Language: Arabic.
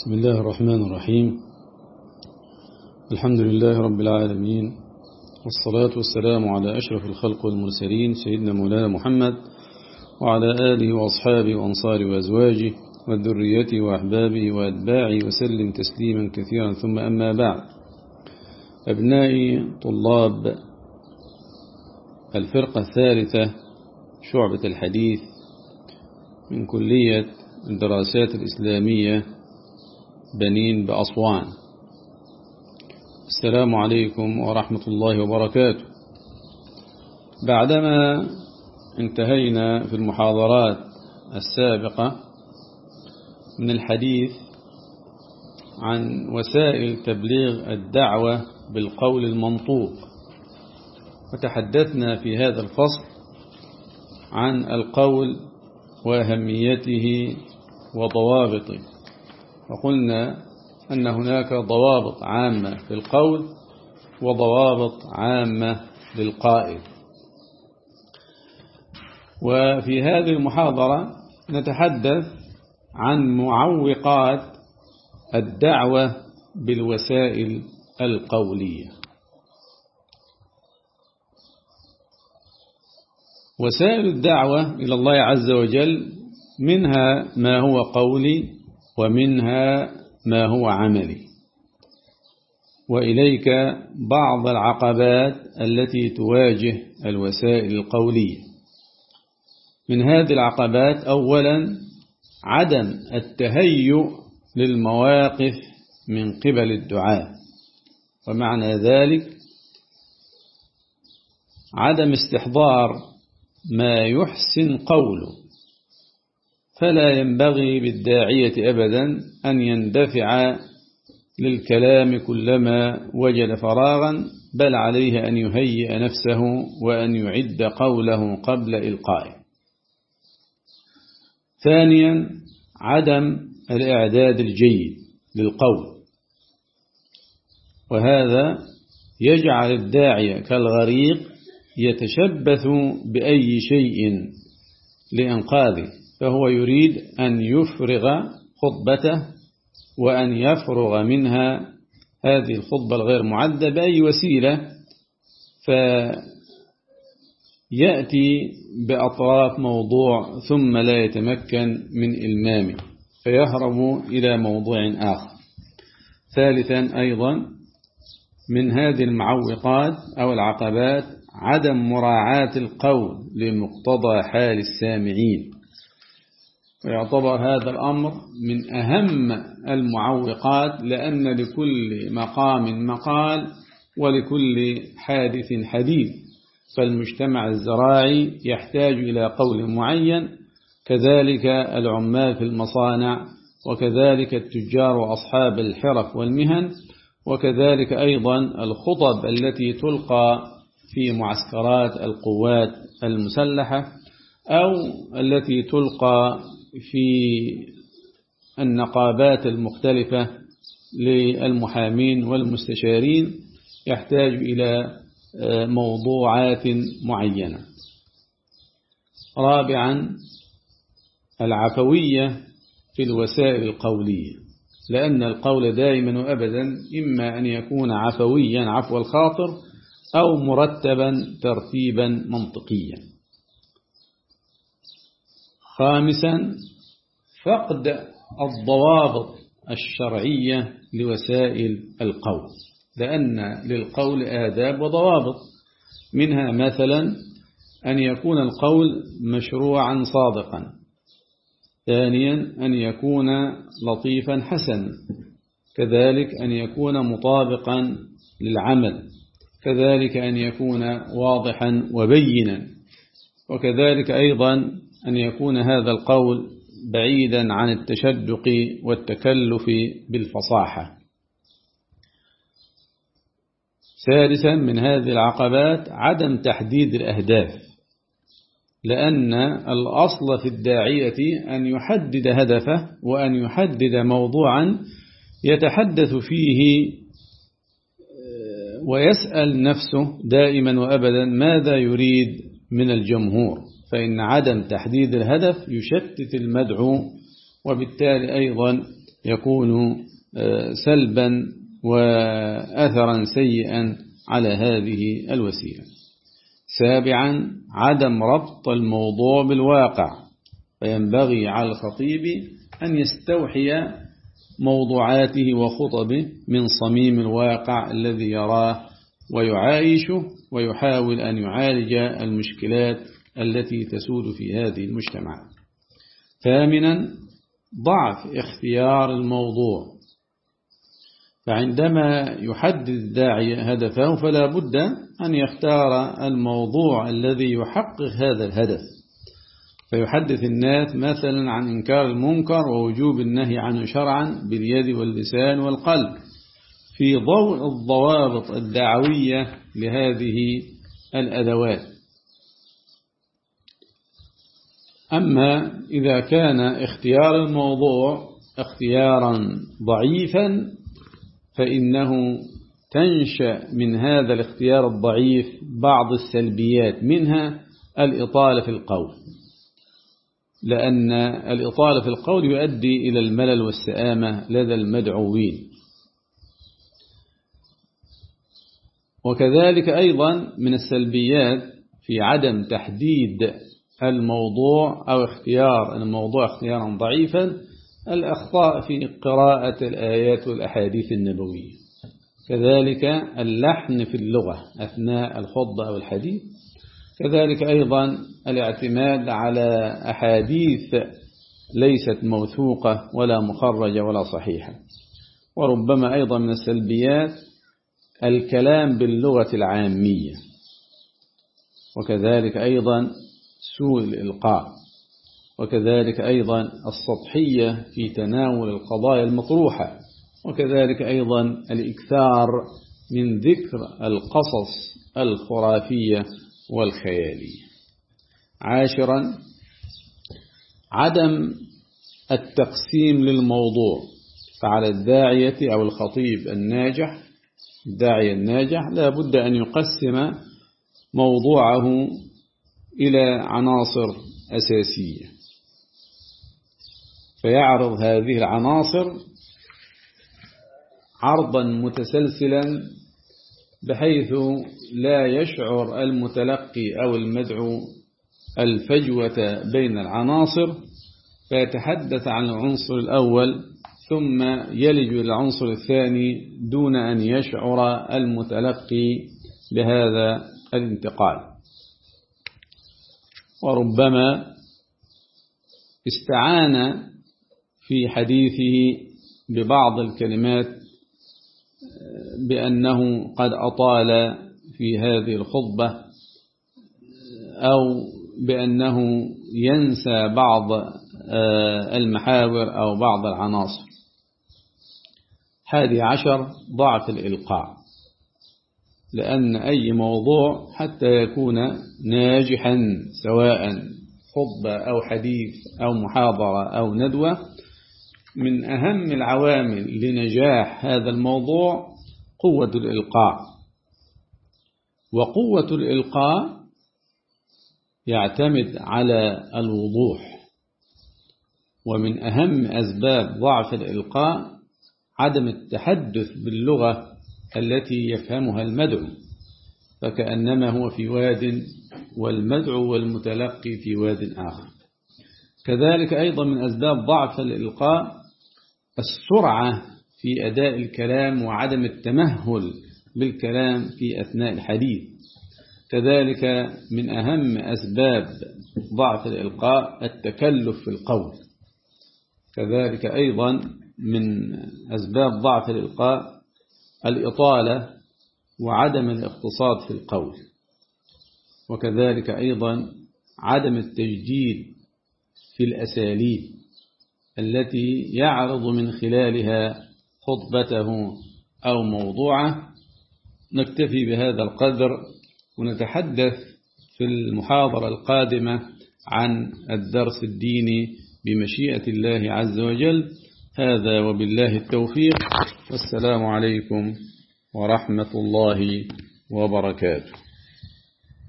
بسم الله الرحمن الرحيم. الحمد لله رب العالمين، والصلاة والسلام على أشرف الخلق والمرسلين سيدنا مولانا محمد وعلى آله وأصحابه وأنصاره وأزواجه والذرية وأحبابه وأتباعه وسلم تسليما كثيرا. ثم أما بعد، أبنائي طلاب الفرقة الثالثة شعبة الحديث من كلية الدراسات الإسلامية بنين بأسوان، السلام عليكم ورحمة الله وبركاته. بعدما انتهينا في المحاضرات السابقة من الحديث عن وسائل تبليغ الدعوة بالقول المنطوق، وتحدثنا في هذا الفصل عن القول وأهميته وضوابطه، وقلنا أن هناك ضوابط عامة في القول وضوابط عامة للقائل. وفي هذه المحاضرة نتحدث عن معوقات الدعوة بالوسائل القولية. وسائل الدعوة إلى الله عز وجل منها ما هو قولي ومنها ما هو عملي، وإليك بعض العقبات التي تواجه الوسائل القولية. من هذه العقبات أولا عدم التهيؤ للمواقف من قبل الدعاة، ومعنى ذلك عدم استحضار ما يحسن قوله، فلا ينبغي بالداعية أبدا أن يندفع للكلام كلما وجد فراغا، بل عليه أن يهيئ نفسه وأن يعد قوله قبل إلقائه. ثانيا عدم الإعداد الجيد للقول، وهذا يجعل الداعية كالغريق يتشبث بأي شيء لإنقاذه، فهو يريد أن يفرغ خطبته وأن يفرغ منها هذه الخطبة الغير معدة بأي وسيلة، فيأتي بأطراف موضوع ثم لا يتمكن من إلمامه فيهرب إلى موضوع آخر. ثالثا أيضا من هذه المعوقات أو العقبات عدم مراعاة القول لمقتضى حال السامعين، ويعتبر هذا الأمر من أهم المعوقات، لأن لكل مقام مقال ولكل حادث حديث، فالمجتمع الزراعي يحتاج إلى قول معين، كذلك العمال في المصانع، وكذلك التجار وأصحاب الحرف والمهن، وكذلك أيضا الخطب التي تلقى في معسكرات القوات المسلحة أو التي تلقى في النقابات المختلفة للمحامين والمستشارين، يحتاج إلى موضوعات معينة. رابعا العفوية في الوسائل القولية، لأن القول دائما وأبدا إما أن يكون عفويا عفو الخاطر أو مرتبا ترتيبا منطقيا. خامسا فقد الضوابط الشرعية لوسائل القول، لأن للقول آداب وضوابط، منها مثلا أن يكون القول مشروعا صادقا، ثانيا أن يكون لطيفا حسنا، كذلك أن يكون مطابقا للعمل، كذلك أن يكون واضحا وبينا، وكذلك أيضا أن يكون هذا القول بعيدا عن التشدق والتكلف بالفصاحة. ثالثا من هذه العقبات عدم تحديد الأهداف، لأن الأصل في الداعية أن يحدد هدفه وأن يحدد موضوعا يتحدث فيه، ويسأل نفسه دائما وأبدا ماذا يريد من الجمهور، فإن عدم تحديد الهدف يشتت المدعو وبالتالي أيضا يكون سلبا وأثرا سيئا على هذه الوسيلة. سابعا عدم ربط الموضوع بالواقع، فينبغي على الخطيب أن يستوحي موضوعاته وخطبه من صميم الواقع الذي يراه ويعايشه، ويحاول أن يعالج المشكلات التي تسود في هذه المجتمعات. ثامنا ضعف اختيار الموضوع، فعندما يحدد الداعية هدفه فلا بد أن يختار الموضوع الذي يحقق هذا الهدف، فيحدث الناس مثلا عن إنكار المنكر ووجوب النهي عنه شرعا باليد واللسان والقلب في ضوء الضوابط الدعوية لهذه الأدوات. أما إذا كان اختيار الموضوع اختيارا ضعيفا فإنه تنشأ من هذا الاختيار الضعيف بعض السلبيات، منها الإطالة في القول، لأن الإطالة في القول يؤدي إلى الملل والسآمة لدى المدعوين. وكذلك أيضا من السلبيات في عدم تحديد الموضوع أو اختيار الموضوع اختيارا ضعيفا الأخطاء في قراءة الآيات والأحاديث النبوية، كذلك اللحن في اللغة أثناء الخطبة أو الحديث، كذلك أيضا الاعتماد على أحاديث ليست موثوقة ولا مخرجة ولا صحيحة. وربما أيضا من السلبيات الكلام باللغة العامية، وكذلك أيضا سوء الإلقاء، وكذلك أيضا السطحية في تناول القضايا المطروحة، وكذلك أيضا الإكثار من ذكر القصص الخرافية والخيالية. عاشرا عدم التقسيم للموضوع، فعلى الداعية أو الخطيب الناجح الداعية الناجح لا بد أن يقسم موضوعه إلى عناصر أساسية، فيعرض هذه العناصر عرضا متسلسلا بحيث لا يشعر المتلقي أو المدعو الفجوة بين العناصر، فيتحدث عن العنصر الأول ثم يلج العنصر الثاني دون أن يشعر المتلقي بهذا الانتقال. وربما استعان في حديثه ببعض الكلمات بأنه قد أطال في هذه الخطبة، أو بأنه ينسى بعض المحاور أو بعض العناصر. 11 ضعف الإلقاء، لأن أي موضوع حتى يكون ناجحا سواء خطبة أو حديث أو محاضرة أو ندوة، من أهم العوامل لنجاح هذا الموضوع قوة الإلقاء. وقوة الإلقاء يعتمد على الوضوح، ومن أهم أسباب ضعف الإلقاء عدم التحدث باللغة التي يفهمها المدعو، فكأنما هو في واد والمدعو والمتلقي في واد آخر. كذلك أيضا من أسباب ضعف الإلقاء السرعة في أداء الكلام وعدم التمهل بالكلام في أثناء الحديث. كذلك من أهم أسباب ضعف الإلقاء التكلف في القول. كذلك أيضا من أسباب ضعف الإلقاء الإطالة وعدم الاقتصاد في القول. وكذلك أيضا عدم التجديد في الأساليب التي يعرض من خلالها خطبته أو موضوعه. نكتفي بهذا القدر ونتحدث في المحاضرة القادمة عن الدرس الديني بمشيئة الله عز وجل. هذا وبالله التوفيق، والسلام عليكم ورحمة الله وبركاته.